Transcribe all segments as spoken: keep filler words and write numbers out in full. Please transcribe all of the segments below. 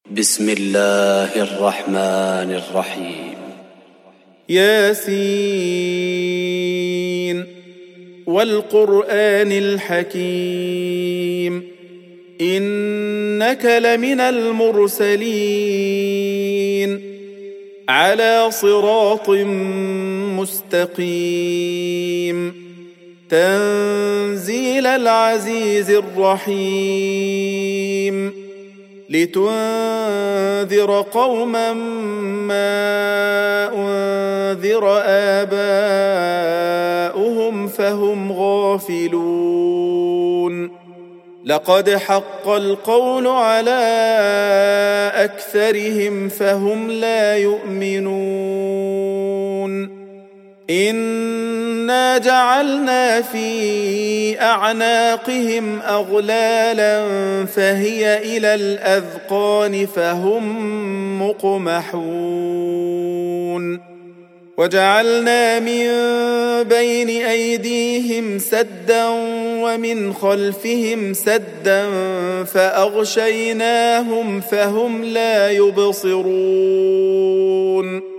بسم الله الرحمن الرحيم. ياسين والقرآن الحكيم إنك لمن المرسلين على صراط مستقيم تنزيل العزيز الرحيم لتنذر قوما ما أنذر آباؤهم فهم غافلون لقد حق القول على أكثرهم فهم لا يؤمنون إنا جعلنا في أعناقهم أغلالا فهي إلى الأذقان فهم مقمحون وجعلنا من بين أيديهم سدا ومن خلفهم سدا فأغشيناهم فهم لا يبصرون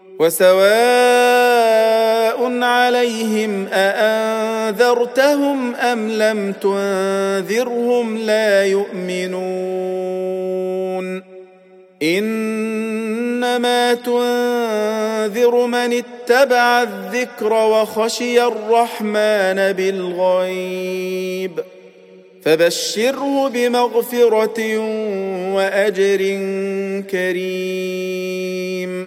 وسواء عليهم أأنذرتهم أم لم تنذرهم لا يؤمنون إنما تنذر من اتبع الذكر وخشي الرحمن بالغيب فبشره بمغفرة وأجر كريم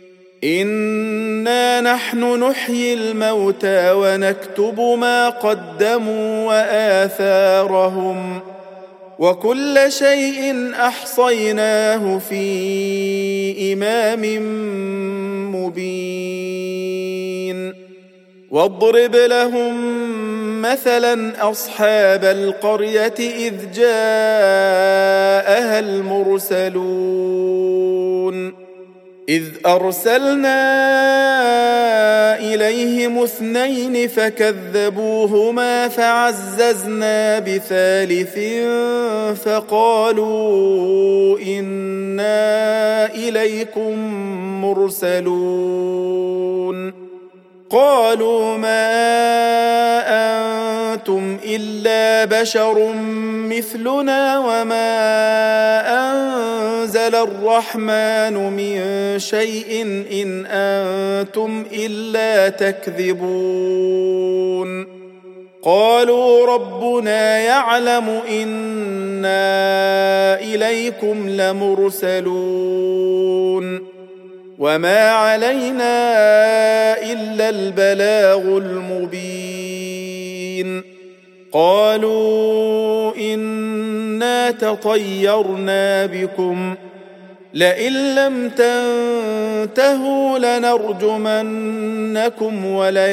إنا نحن نحيي الموتى ونكتب ما قدموا وآثارهم وكل شيء أحصيناه في إمام مبين واضرب لهم مثلا أصحاب القرية إذ جاءها المرسلون إذ أرسلنا إليهم اثنين فكذبوهما فعززنا بثالث فقالوا إنا إليكم مرسلون قالوا ما أنتم إلا بشر مثلنا وما أنزل الرحمن من شيء إن أنتم إلا تكذبون قالوا ربنا يعلم إنا إليكم لمرسلون وما علينا إلا البلاغ المبين قالوا إنا تطيرنا بكم لئن لم تنتهوا لنرجمنكم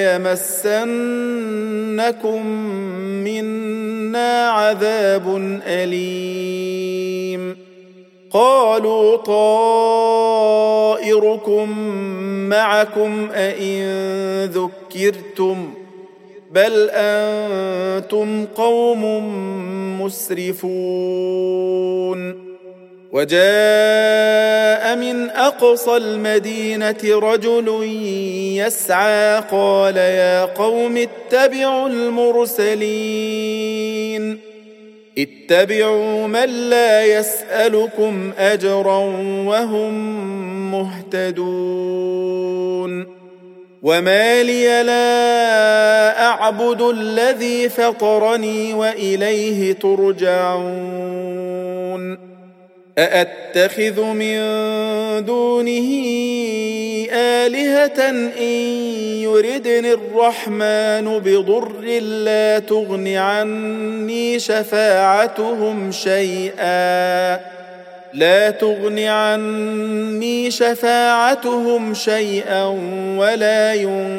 وليمسنكم منا عذاب أليم قالوا طائركم معكم أئن ذكرتم بل أنتم قوم مسرفون وجاء من أقصى المدينة رجل يسعى قال يا قوم اتبعوا المرسلين اتبعوا من لا يسألكم أجرا وهم مهتدون وما لي لا أعبد الذي فطرني وإليه ترجعون أأتخذ من دونه آلهة إن يردني الرحمن بضر لا تغن عني شفاعتهم شيئا لا تغن عني شفاعتهم شيئا ولا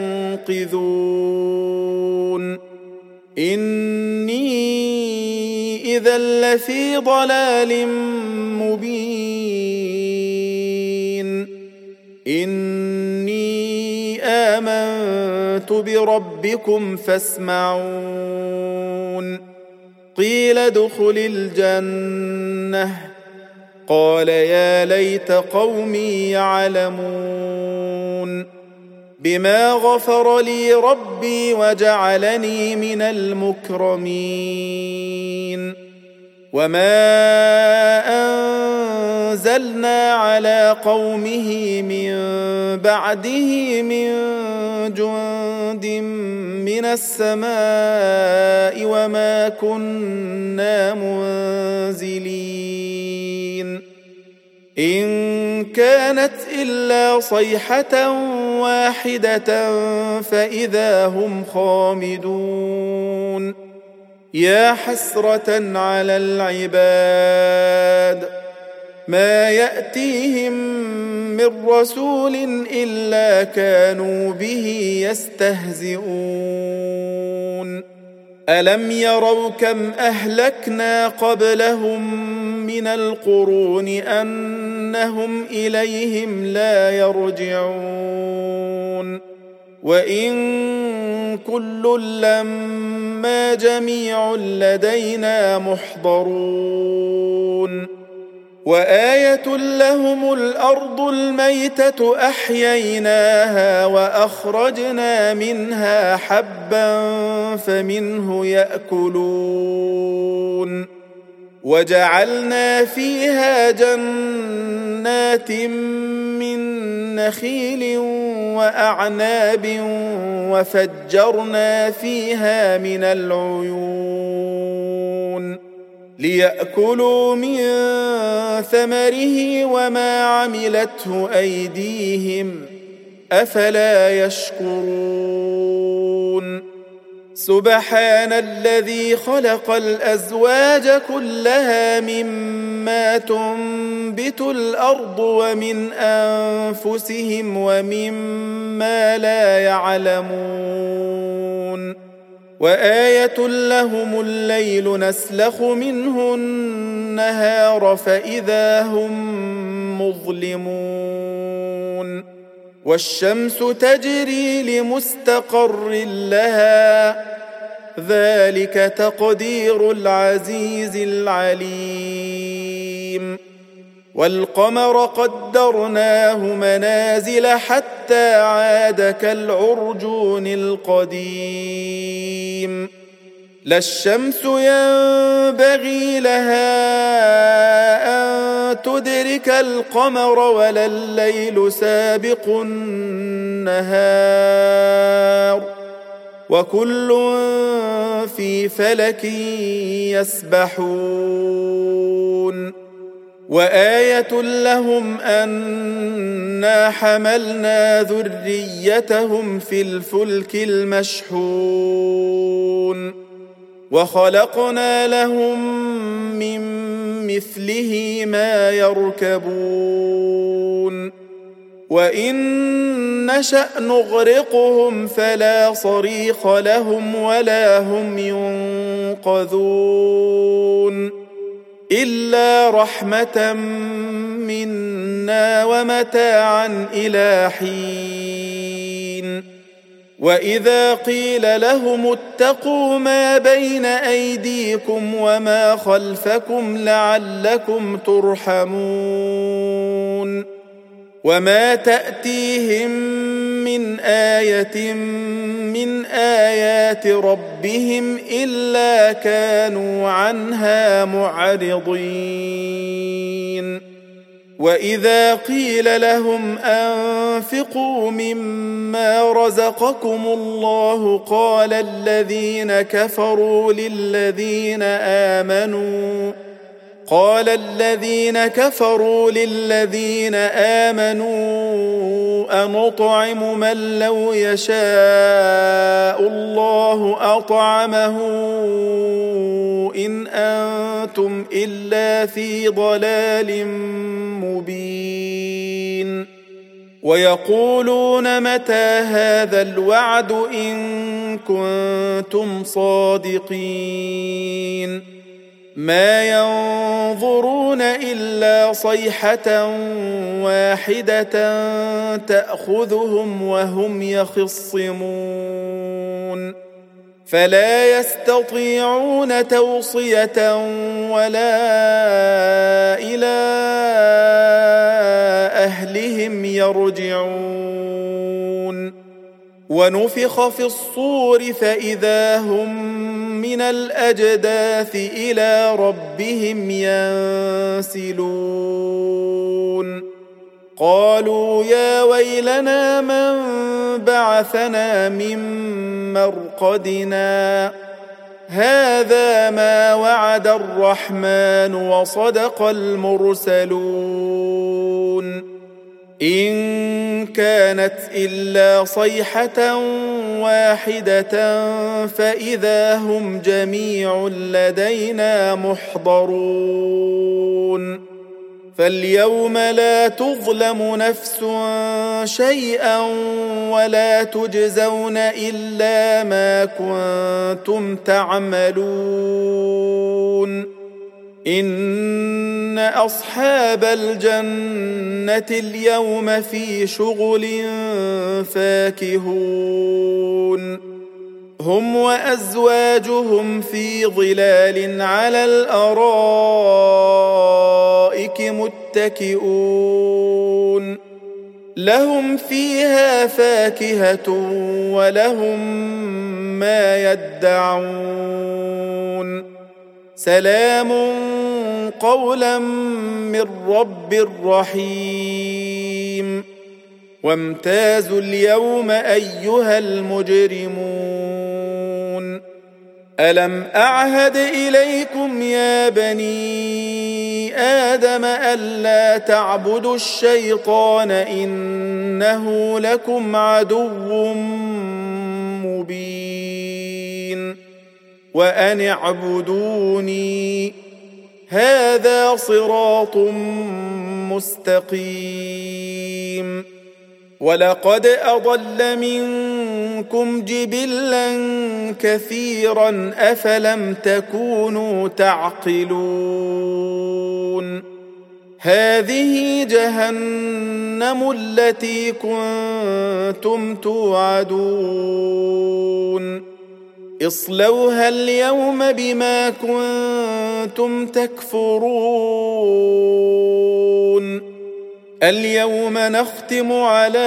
ينقذون إني إذا لفي ضلال مبين إني آمنت بربكم فاسمعون قيل ادخل الجنة قال يا ليت قومي يعلمون بما غفر لي ربي وجعلني من المكرمين وما أنزلنا على قومه من بعده من جند من السماء وما كنا منزلين إن كانت إلا صيحة واحدة فإذا هم خامدون يا حسرة على العباد ما يأتيهم من رسول إلا كانوا به يستهزئون ألم يروا كم أهلكنا قبلهم من القرون أنهم إليهم لا يرجعون وإن كل لما جميع لدينا محضرون وآية لهم الأرض الميتة أحييناها وأخرجنا منها حبا فمنه يأكلون وجعلنا فيها جنات من نخيل وأعناب وفجرنا فيها من العيون ليأكلوا من ثمره وما عملته أيديهم أفلا يشكرون سبحان الذي خلق الأزواج كلها مما تنبت الأرض ومن أنفسهم ومما لا يعلمون وآية لهم الليل نسلخ منه النهار فإذا هم مظلمون والشمس تجري لمستقر لها ذلك تقدير العزيز العليم والقمر قدرناه منازل حتى عاد كالعرجون القديم لا الشمس ينبغي لها أن تدرك القمر ولا الليل سابق النهار وكل في فلك يسبحون وآية لهم أنا حملنا ذريتهم في الفلك المشحون وخلقنا لهم من مثله ما يركبون وإن نشأ نغرقهم فلا صريخ لهم ولا هم ينقذون إلا رحمة منا ومتاعا إلى حين وإذا قيل لهم اتقوا ما بين أيديكم وما خلفكم لعلكم ترحمون وما تأتيهم من آية من آيات ربهم إلا كانوا عنها معرضين وإذا قيل لهم أنفقوا مما رزقكم الله قال الذين كفروا للذين آمنوا قال الذين كفروا للذين آمنوا أنطعم من لو يشاء الله أطعمه إن أنتم إلا في ضلال مبين ويقولون متى هذا الوعد إن كنتم صادقين ما ينظرون إلا صيحة واحدة تأخذهم وهم يخصمون فلا يستطيعون توصية ولا إلى أهلهم يرجعون ونفخ في الصور فإذا هم من الأجداث إلى ربهم ينسلون قالوا يا ويلنا من بعثنا من مرقدنا هذا ما وعد الرحمن وصدق المرسلون إن كانت إلا صيحة واحدة فإذا هم جميع لدينا محضرون فاليوم لا تظلم نفس شيئا ولا تجزون إلا ما كنتم تعملون إن أصحاب الجنة اليوم في شغل فاكهون هم وأزواجهم في ظلال على الأرائك متكئون لهم فيها فاكهة ولهم ما يدعون سلام قولا من رب رحيم وامتازوا اليوم أيها المجرمون ألم أعهد إليكم يا بني آدم ألا تعبدوا الشيطان إنه لكم عدو مبين وأن اعبدوني هذا صراط مستقيم ولقد أضل منكم جبلا كثيرا أفلم تكونوا تعقلون هذه جهنم التي كنتم توعدون اصلوها اليوم بما كنتم تكفرون اليوم نختم على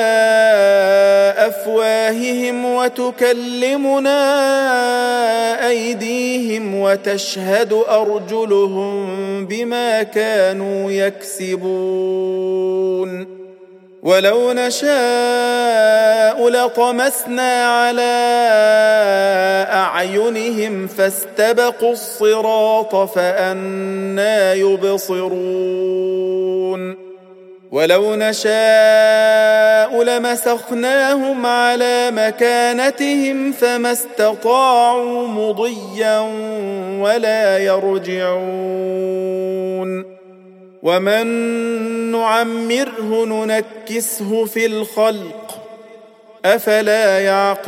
أفواههم وتكلمنا أيديهم وتشهد أرجلهم بما كانوا يكسبون ولو نشاء لطمسنا على أعينهم فاستبقوا الصراط فأنى يبصرون ولو نشاء لمسخناهم على مكانتهم فما استطاعوا مضيا ولا يرجعون ومن نعمره ننكسه في الخلق أفلا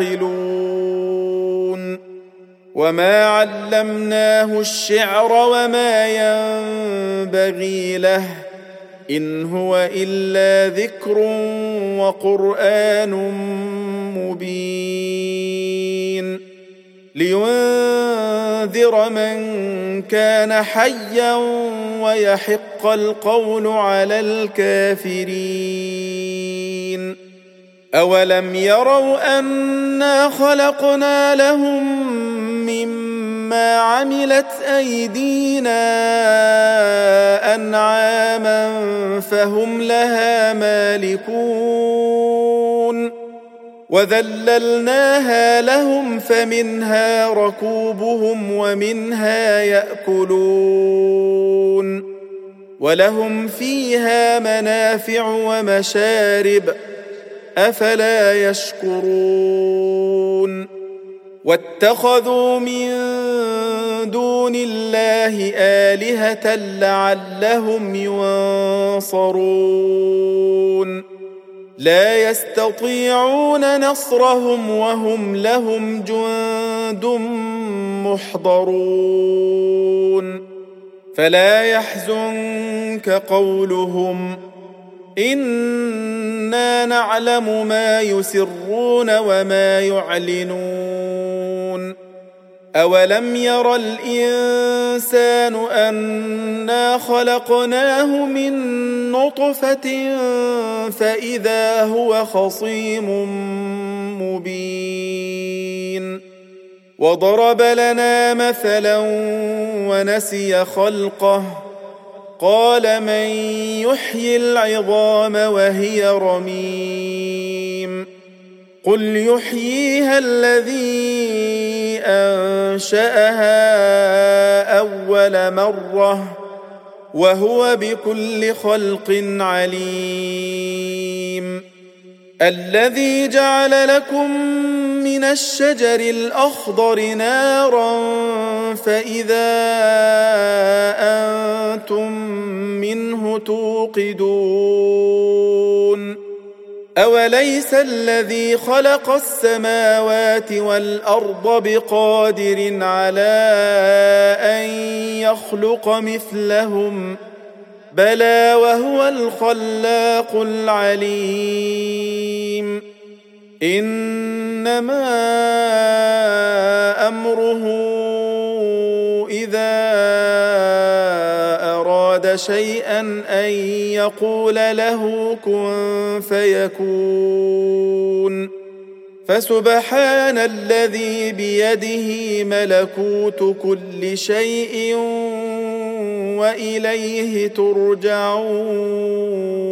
يعقلون وما علمناه الشعر وما ينبغي له إن هو إلا ذكر وقرآن مبين لينذر من كان حيا ويحق القول على الكافرين أولم يروا أنا خلقنا لهم مما عملت أيدينا أنعاما فهم لها مالكون وذللناها لهم فمنها ركوبهم ومنها يأكلون ولهم فيها منافع ومشارب أفلا يشكرون واتخذوا من دون الله آلهة لعلهم ينصرون لا يستطيعون نصرهم وهم لهم جند محضرون فلا يحزنك قولهم إنا نعلم ما يسرون وما يعلنون أولم ير الإنسان أنا خلقناه من نطفة فإذا هو خصيم مبين وضرب لنا مثلا ونسي خلقه قال من يحيي العظام وهي رميم قل يحييها الذي أنشأها أول مرة وهو بكل خلق عليم الذي جعل لكم من الشجر الأخضر نارا فإذا أنتم منه توقدون أوليس الذي خلق السماوات والأرض بقادر على أن يخلق مثلهم بلى وهو الخلاق العليم إنما أمره إذا أراد شيئا أن يقول له كن فيكون فسبحان الذي بيده ملكوت كل شيء وإليه ترجعون